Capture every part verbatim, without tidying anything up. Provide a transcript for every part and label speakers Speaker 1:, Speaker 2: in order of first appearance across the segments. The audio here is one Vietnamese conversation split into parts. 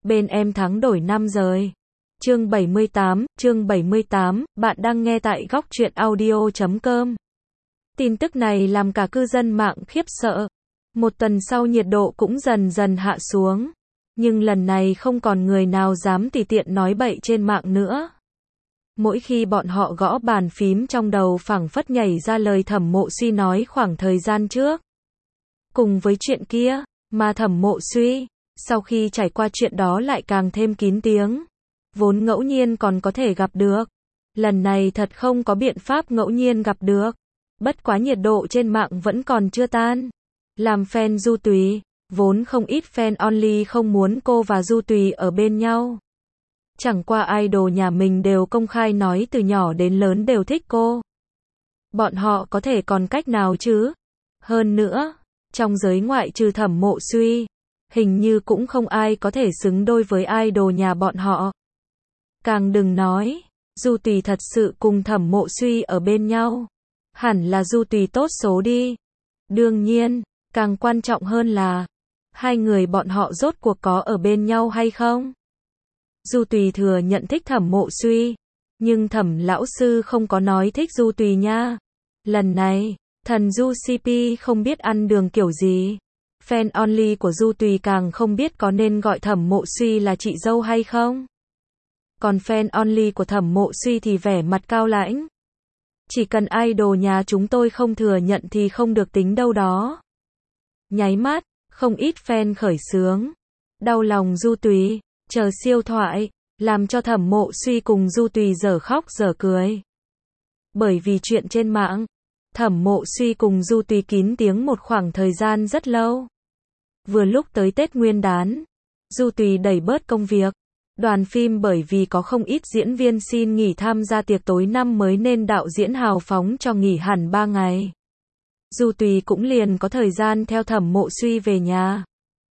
Speaker 1: bên em thắng đổi năm rồi. Chương bảy mươi tám, chương bảy mươi tám, bạn đang nghe tại góc truyện audio chấm com. Tin tức này làm cả cư dân mạng khiếp sợ. Một tuần sau nhiệt độ cũng dần dần hạ xuống. Nhưng lần này không còn người nào dám tùy tiện nói bậy trên mạng nữa. Mỗi khi bọn họ gõ bàn phím trong đầu phảng phất nhảy ra lời Thẩm Mộ Suy nói khoảng thời gian trước. Cùng với chuyện kia, mà Thẩm Mộ Suy, sau khi trải qua chuyện đó lại càng thêm kín tiếng. Vốn ngẫu nhiên còn có thể gặp được. Lần này thật không có biện pháp ngẫu nhiên gặp được. Bất quá nhiệt độ trên mạng vẫn còn chưa tan. Làm fan Du Tùy, vốn không ít fan only không muốn cô và Du Tùy ở bên nhau. Chẳng qua idol nhà mình đều công khai nói từ nhỏ đến lớn đều thích cô. Bọn họ có thể còn cách nào chứ? Hơn nữa, trong giới ngoại trừ Thẩm Mộ Suy, hình như cũng không ai có thể xứng đôi với idol nhà bọn họ. Càng đừng nói, Du Tùy thật sự cùng Thẩm Mộ Suy ở bên nhau. Hẳn là Du Tùy tốt số đi. Đương nhiên, càng quan trọng hơn là, hai người bọn họ rốt cuộc có ở bên nhau hay không? Du Tùy thừa nhận thích Thẩm Mộ Suy, nhưng Thẩm lão sư không có nói thích Du Tùy nha. Lần này, thần Du xê pê không biết ăn đường kiểu gì. Fan only của Du Tùy càng không biết có nên gọi Thẩm Mộ Suy là chị dâu hay không. Còn fan only của Thẩm Mộ Suy thì vẻ mặt cao lãnh. Chỉ cần idol nhà chúng tôi không thừa nhận thì không được tính đâu đó. Nháy mắt, không ít fan khởi xướng. Đau lòng Du Tùy, chờ siêu thoại, làm cho Thẩm Mộ Suy cùng Du Tùy dở khóc dở cười. Bởi vì chuyện trên mạng, Thẩm Mộ Suy cùng Du Tùy kín tiếng một khoảng thời gian rất lâu. Vừa lúc tới Tết Nguyên đán, Du Tùy đẩy bớt công việc. Đoàn phim bởi vì có không ít diễn viên xin nghỉ tham gia tiệc tối năm mới nên đạo diễn hào phóng cho nghỉ hẳn ba ngày. Du Tùy cũng liền có thời gian theo Thẩm Mộ Suy về nhà.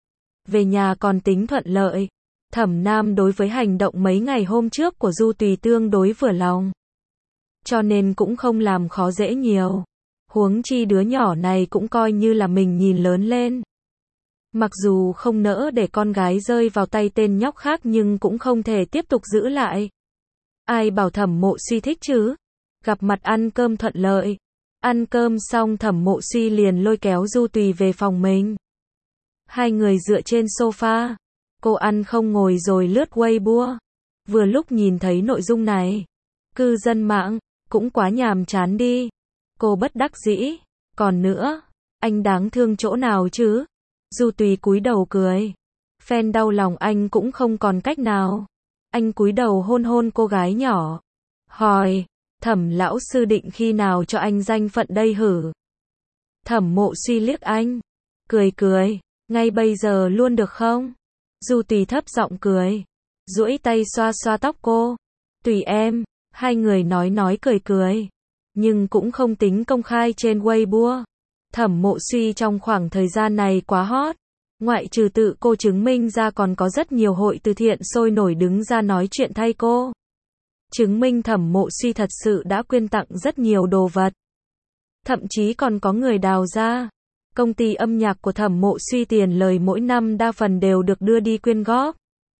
Speaker 1: Về nhà còn tính thuận lợi. Thẩm Nam đối với hành động mấy ngày hôm trước của Du Tùy tương đối vừa lòng. Cho nên cũng không làm khó dễ nhiều. Huống chi đứa nhỏ này cũng coi như là mình nhìn lớn lên. Mặc dù không nỡ để con gái rơi vào tay tên nhóc khác nhưng cũng không thể tiếp tục giữ lại. Ai bảo Thẩm Mộ Suy thích chứ? Gặp mặt ăn cơm thuận lợi. Ăn cơm xong Thẩm Mộ Suy liền lôi kéo Du Tùy về phòng mình. Hai người dựa trên sofa. Cô ăn không ngồi rồi lướt Weibo. Vừa lúc nhìn thấy nội dung này. Cư dân mạng, cũng quá nhàm chán đi. Cô bất đắc dĩ. Còn nữa, anh đáng thương chỗ nào chứ? Du Tùy cúi đầu cười. Fan đau lòng anh cũng không còn cách nào. Anh cúi đầu hôn hôn cô gái nhỏ. Hỏi, Thẩm lão sư định khi nào cho anh danh phận đây hử? Thẩm Mộ Suy liếc anh. Cười cười, ngay bây giờ luôn được không? Du Tùy thấp giọng cười. Duỗi tay xoa xoa tóc cô. Tùy em, hai người nói nói cười cười. Nhưng cũng không tính công khai trên Weibo. Thẩm Mộ Suy trong khoảng thời gian này quá hot. Ngoại trừ tự cô chứng minh ra còn có rất nhiều hội từ thiện sôi nổi đứng ra nói chuyện thay cô. Chứng minh Thẩm Mộ Suy thật sự đã quyên tặng rất nhiều đồ vật. Thậm chí còn có người đào ra. Công ty âm nhạc của Thẩm Mộ Suy tiền lời mỗi năm đa phần đều được đưa đi quyên góp.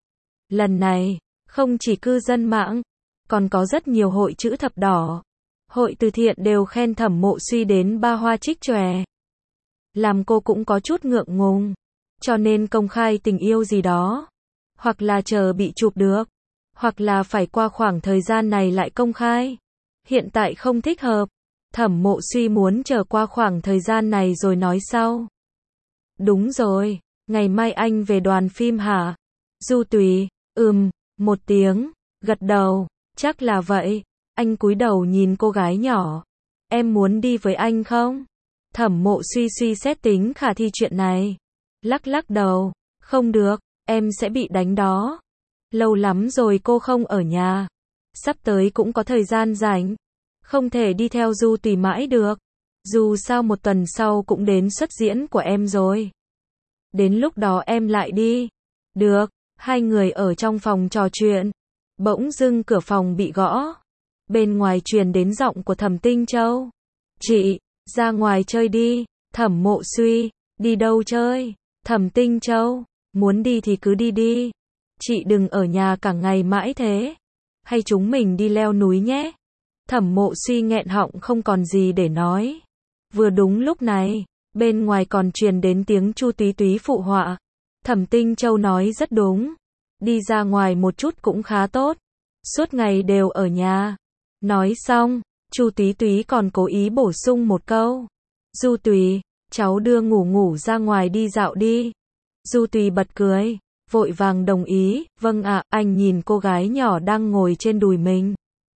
Speaker 1: Lần này, không chỉ cư dân mạng, còn có rất nhiều hội chữ thập đỏ. Hội từ thiện đều khen Thẩm Mộ Suy đến ba hoa trích chòe. Làm cô cũng có chút ngượng ngùng. Cho nên công khai tình yêu gì đó. Hoặc là chờ bị chụp được. Hoặc là phải qua khoảng thời gian này lại công khai. Hiện tại không thích hợp. Thẩm Mộ Suy muốn chờ qua khoảng thời gian này rồi nói sau. Đúng rồi, ngày mai anh về đoàn phim hả? Du Tùy, ừm, một tiếng, gật đầu, chắc là vậy. Anh cúi đầu nhìn cô gái nhỏ. Em muốn đi với anh không? Thẩm Mộ Suy suy xét tính khả thi chuyện này. Lắc lắc đầu, không được, em sẽ bị đánh đó. Lâu lắm rồi cô không ở nhà. Sắp tới cũng có thời gian rảnh. Không thể đi theo Du Tùy mãi được. Dù sao một tuần sau cũng đến xuất diễn của em rồi. Đến lúc đó em lại đi. Được, hai người ở trong phòng trò chuyện. Bỗng dưng cửa phòng bị gõ. Bên ngoài truyền đến giọng của Thẩm Tinh Châu. Chị, ra ngoài chơi đi. Thẩm Mộ Suy, đi đâu chơi? Thẩm Tinh Châu, muốn đi thì cứ đi đi. chị đừng ở nhà cả ngày mãi thế. Hay chúng mình đi leo núi nhé. Thẩm Mộ Suy nghẹn họng không còn gì để nói. Vừa đúng lúc này, bên ngoài còn truyền đến tiếng Chu Túy Túy phụ họa. Thẩm Tinh Châu nói rất đúng. Đi ra ngoài một chút cũng khá tốt. Suốt ngày đều ở nhà. Nói xong, Chu Túy Túy còn cố ý bổ sung một câu. Du Tùy, cháu đưa ngủ ngủ ra ngoài đi dạo đi. Du Tùy bật cười, vội vàng đồng ý. Vâng ạ. Anh nhìn cô gái nhỏ đang ngồi trên đùi mình.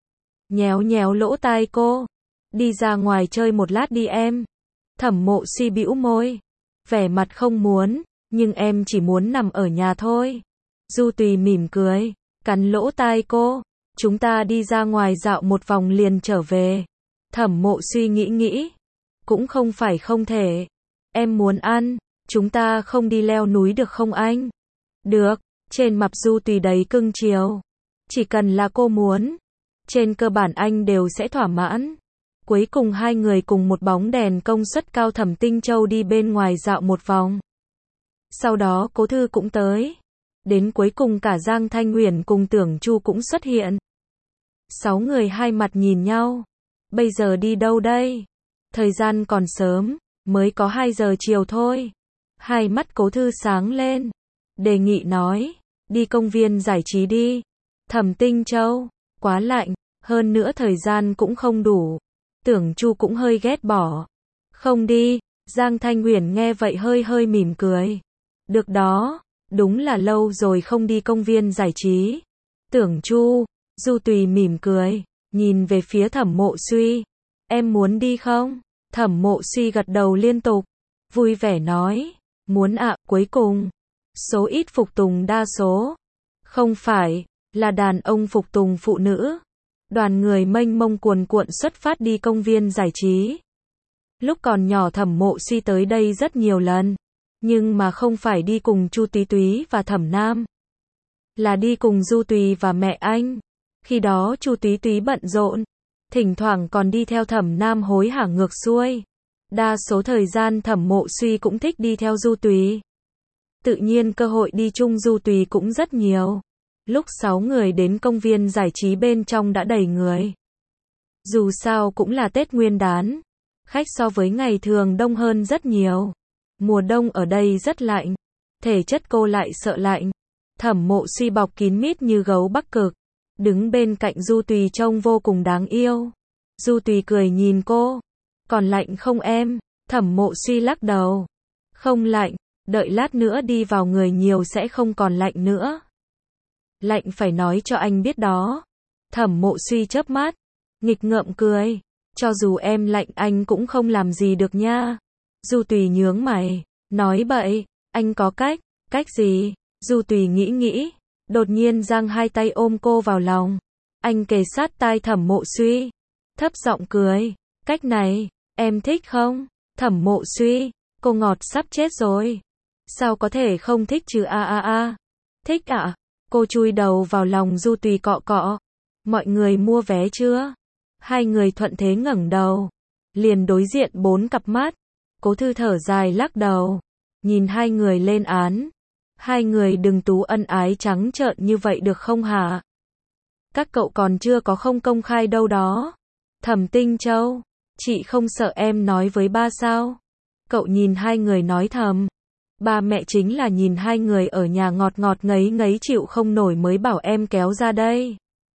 Speaker 1: Nhéo nhéo lỗ tai cô. Đi ra ngoài chơi một lát đi em. Thẩm Mộ Suy bĩu môi, vẻ mặt không muốn, nhưng em chỉ muốn nằm ở nhà thôi. Du Tùy mỉm cười, cắn lỗ tai cô. Chúng ta đi ra ngoài dạo một vòng liền trở về. Thẩm Mộ Suy nghĩ nghĩ, cũng không phải không thể. Em muốn ăn, chúng ta không đi leo núi được không anh? Được. Trên mặt Du Tùy đầy cưng chiều. Chỉ cần là cô muốn, trên cơ bản anh đều sẽ thỏa mãn. Cuối cùng hai người cùng một bóng đèn công suất cao Thẩm Tinh Châu đi bên ngoài dạo một vòng. Sau đó Cố Thư cũng tới. Đến cuối cùng cả Giang Thanh Huyền cùng Tưởng Chu cũng xuất hiện. Sáu người hai mặt nhìn nhau. Bây giờ đi đâu đây? Thời gian còn sớm, mới có hai giờ chiều thôi. Hai mắt Cố Thư sáng lên. Đề nghị nói, đi công viên giải trí đi. Thẩm Tinh Châu, quá lạnh, hơn nữa thời gian cũng không đủ. Tưởng Chu cũng hơi ghét bỏ. Không đi. Giang Thanh Huyền nghe vậy hơi hơi mỉm cười. Được đó, đúng là lâu rồi không đi công viên giải trí. Tưởng Chu, Du Tùy mỉm cười, nhìn về phía Thẩm Mộ Suy. Em muốn đi không? Thẩm Mộ Suy gật đầu liên tục, vui vẻ nói, muốn ạ. Cuối cùng, số ít phục tùng đa số. Không phải, là đàn ông phục tùng phụ nữ. Đoàn người mênh mông cuồn cuộn xuất phát đi công viên giải trí. Lúc còn nhỏ Thẩm Mộ Suy tới đây rất nhiều lần, nhưng mà không phải đi cùng Chu Túy Túy và Thẩm Nam, là đi cùng Du Tùy và mẹ anh. Khi đó Chu Túy Túy bận rộn, thỉnh thoảng còn đi theo Thẩm Nam hối hả ngược xuôi. Đa số thời gian Thẩm Mộ Suy cũng thích đi theo Du Tùy. Tự nhiên cơ hội đi chung Du Tùy cũng rất nhiều. Lúc sáu người đến công viên giải trí bên trong đã đầy người. Dù sao cũng là Tết Nguyên đán, khách so với ngày thường đông hơn rất nhiều. Mùa đông ở đây rất lạnh, thể chất cô lại sợ lạnh. Thẩm Mộ Suy bọc kín mít như gấu Bắc Cực, đứng bên cạnh Du Tùy trông vô cùng đáng yêu. Du Tùy cười nhìn cô, còn lạnh không em? Thẩm Mộ Suy lắc đầu, không lạnh, đợi lát nữa đi vào người nhiều sẽ không còn lạnh nữa. Lạnh phải nói cho anh biết đó. Thẩm Mộ Suy chớp mắt, nghịch ngợm cười, cho dù em lạnh anh cũng không làm gì được nha. Du Tùy nhướng mày, nói bậy, anh có cách. Cách gì? Du Tùy nghĩ nghĩ, đột nhiên giang hai tay ôm cô vào lòng. Anh kề sát tai Thẩm Mộ Suy, thấp giọng cười, cách này, em thích không? Thẩm Mộ Suy, cô ngọt sắp chết rồi. Sao có thể không thích chứ a a a. Thích ạ. À? Cô chui đầu vào lòng Du Tùy cọ cọ. Mọi người mua vé chưa? Hai người thuận thế ngẩng đầu, liền đối diện bốn cặp mắt. Cố Thư thở dài lắc đầu, nhìn hai người lên án. Hai người đừng tú ân ái trắng trợn như vậy được không hả? Các cậu còn chưa có không công khai đâu đó. Thẩm Tinh Châu, chị không sợ em nói với ba sao? Cậu nhìn hai người nói thầm. Ba mẹ chính là nhìn hai người ở nhà ngọt ngọt ngấy ngấy chịu không nổi mới bảo em kéo ra đây.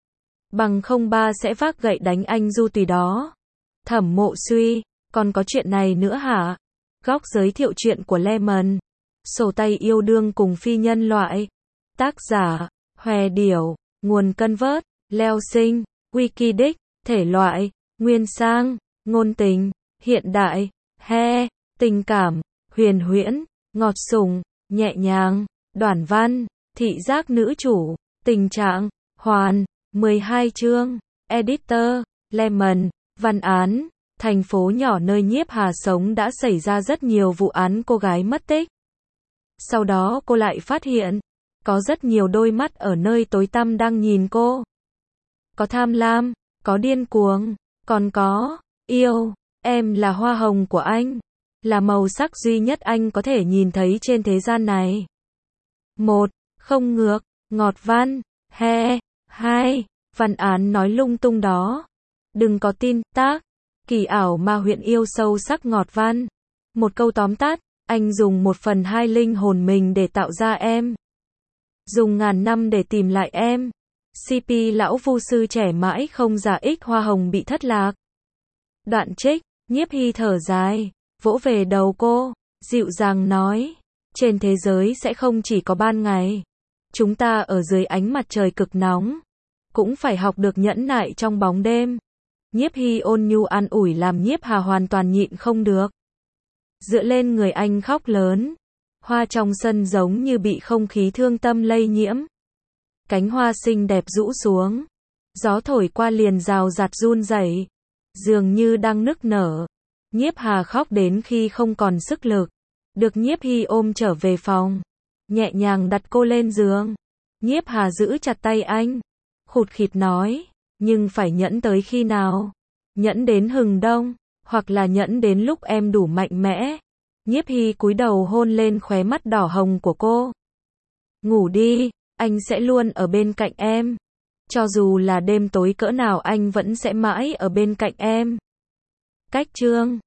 Speaker 1: Bằng không ba sẽ vác gậy đánh anh Du Tùy đó. Thẩm Mộ Suy, còn có chuyện này nữa hả? Góc giới thiệu chuyện của Lemon. Sổ tay yêu đương cùng phi nhân loại. Tác giả, Hòe Điểu. Nguồn cân vớt, Leo Sinh, Wikidic. Thể loại, nguyên sang, ngôn tình, hiện đại, he, tình cảm, huyền huyễn, ngọt sủng, nhẹ nhàng, đoản văn, thị giác nữ chủ, tình trạng, hoàn, mười hai chương, editor, Lemon, văn án, thành phố nhỏ nơi Nhiếp Hà sống đã xảy ra rất nhiều vụ án cô gái mất tích. Sau đó cô lại phát hiện, có rất nhiều đôi mắt ở nơi tối tăm đang nhìn cô. Có tham lam, có điên cuồng, còn có yêu. Em là hoa hồng của anh, là màu sắc duy nhất anh có thể nhìn thấy trên thế gian này. Một, không ngược, Ngọt văn, he, hai, văn án nói lung tung đó. Đừng có tin, tác. Kỳ ảo ma huyện yêu sâu sắc ngọt văn. Một câu tóm tắt, anh dùng một phần hai linh hồn mình để tạo ra em. Dùng ngàn năm để tìm lại em. xê pê lão vu sư trẻ mãi không già ích hoa hồng bị thất lạc. Đoạn trích, Nhiếp Hy thở dài, vỗ về đầu cô, dịu dàng nói, trên thế giới sẽ không chỉ có ban ngày. Chúng ta ở dưới ánh mặt trời cực nóng, cũng phải học được nhẫn nại trong bóng đêm. Nhiếp Hy ôn nhu an ủi làm Nhiếp Hà hoàn toàn nhịn không được. Dựa lên người anh khóc lớn. Hoa trong sân giống như bị không khí thương tâm lây nhiễm. Cánh hoa xinh đẹp rũ xuống. Gió thổi qua liền rào rạt run rẩy, dường như đang nức nở. Nhiếp Hà khóc đến khi không còn sức lực. Được Nhiếp Hy ôm trở về phòng, nhẹ nhàng đặt cô lên giường. Nhiếp Hà giữ chặt tay anh, khụt khịt nói, nhưng phải nhẫn tới khi nào? Nhẫn đến hừng đông, hoặc là nhẫn đến lúc em đủ mạnh mẽ. Nhiếp Hy cúi đầu hôn lên khóe mắt đỏ hồng của cô. Ngủ đi, anh sẽ luôn ở bên cạnh em. Cho dù là đêm tối cỡ nào anh vẫn sẽ mãi ở bên cạnh em. Cách chương